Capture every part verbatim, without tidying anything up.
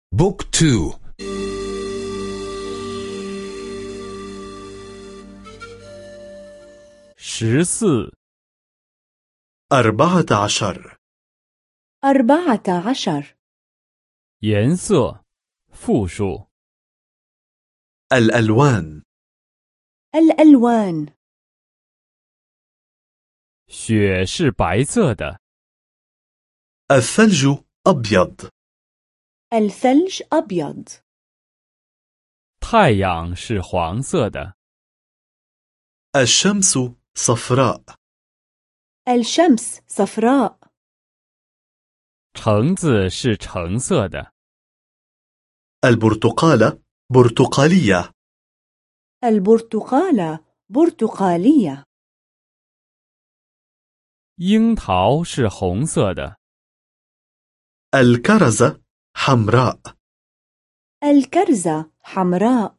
بوك تو. شرسي أربعة عشر. أربعة عشر. 颜色复数 الألوان. الألوان. 雪是白色的 الثلج أبيض. الثلج أبيض. 太阳是黄色的 الشمس صفراء. الشمس صفراء. 橙子是橙色的 البرتقالة برتقالية. البرتقالة برتقالية. 樱桃是红色的 الكرزة حمراء. الكرزة حمراء.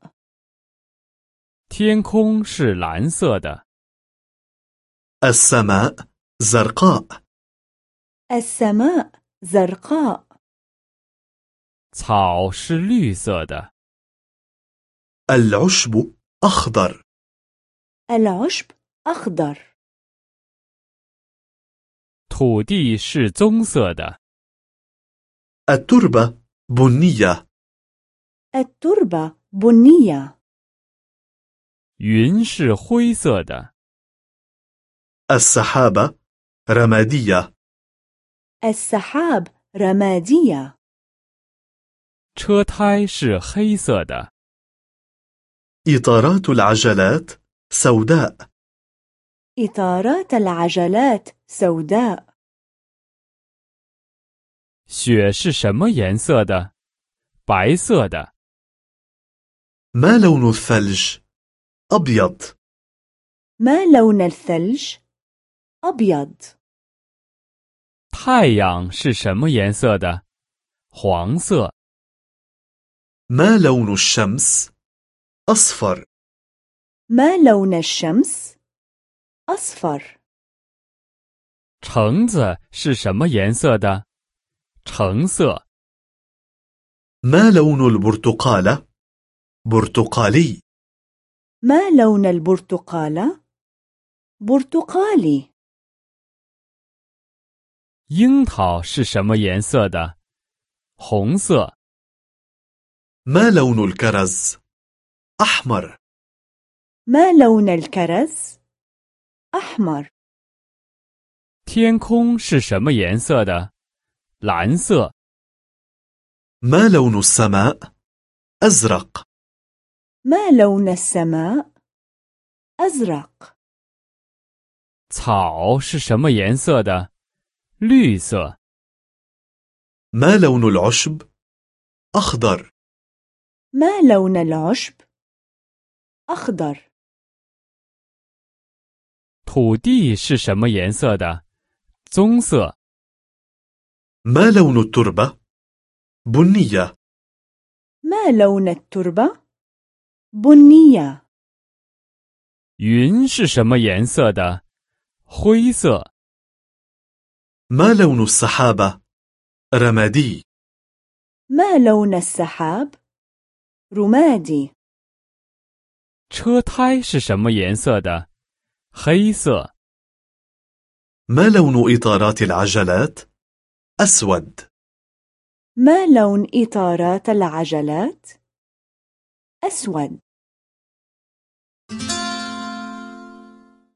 天空是蓝色的 السماء زرقاء. السماء زرقاء. 草是绿色的 العشب أخضر. العشب أخضر. 土地是棕色的 التربة بنية. التربة بنية. 云是灰色的 السحابة رمادية. السحاب رمادية. 车胎是黑色的 إطارات العجلات سوداء. إطارات العجلات سوداء. 雪是什么颜色的白色的 ما لون الثلج؟ أبيض. ما لون الثلج؟ أبيض. 太阳是什么颜色的黄色 ما لون الشمس؟ أصفر. ما لون الشمس؟ أصفر. 橙子是什么颜色的橙色 ما لون البرتقالة؟ برتقالي. ما لون البرتقالة؟ برتقالي. 樱桃是什么颜色的红色 ما لون الكرز؟ أحمر. ما لون الكرز؟ أحمر. 天空是什么颜色的蓝色 ما لون السماء؟ أزرق. ما لون السماء؟ أزرق. 草是什么颜色的绿色 ما لون العشب؟ أخضر. ما لون العشب؟ أخضر. 土地是什么颜色的棕色 ما لون التربة؟ بنية. ما لون التربة؟ بنية. 云是什么颜色的灰色 ما لون السحابة؟ رمادي. ما لون السحاب؟ رمادي. 车胎是什么颜色的黑色 ما لون إطارات العجلات؟ أسود. ما لون إطارات العجلات؟ أسود.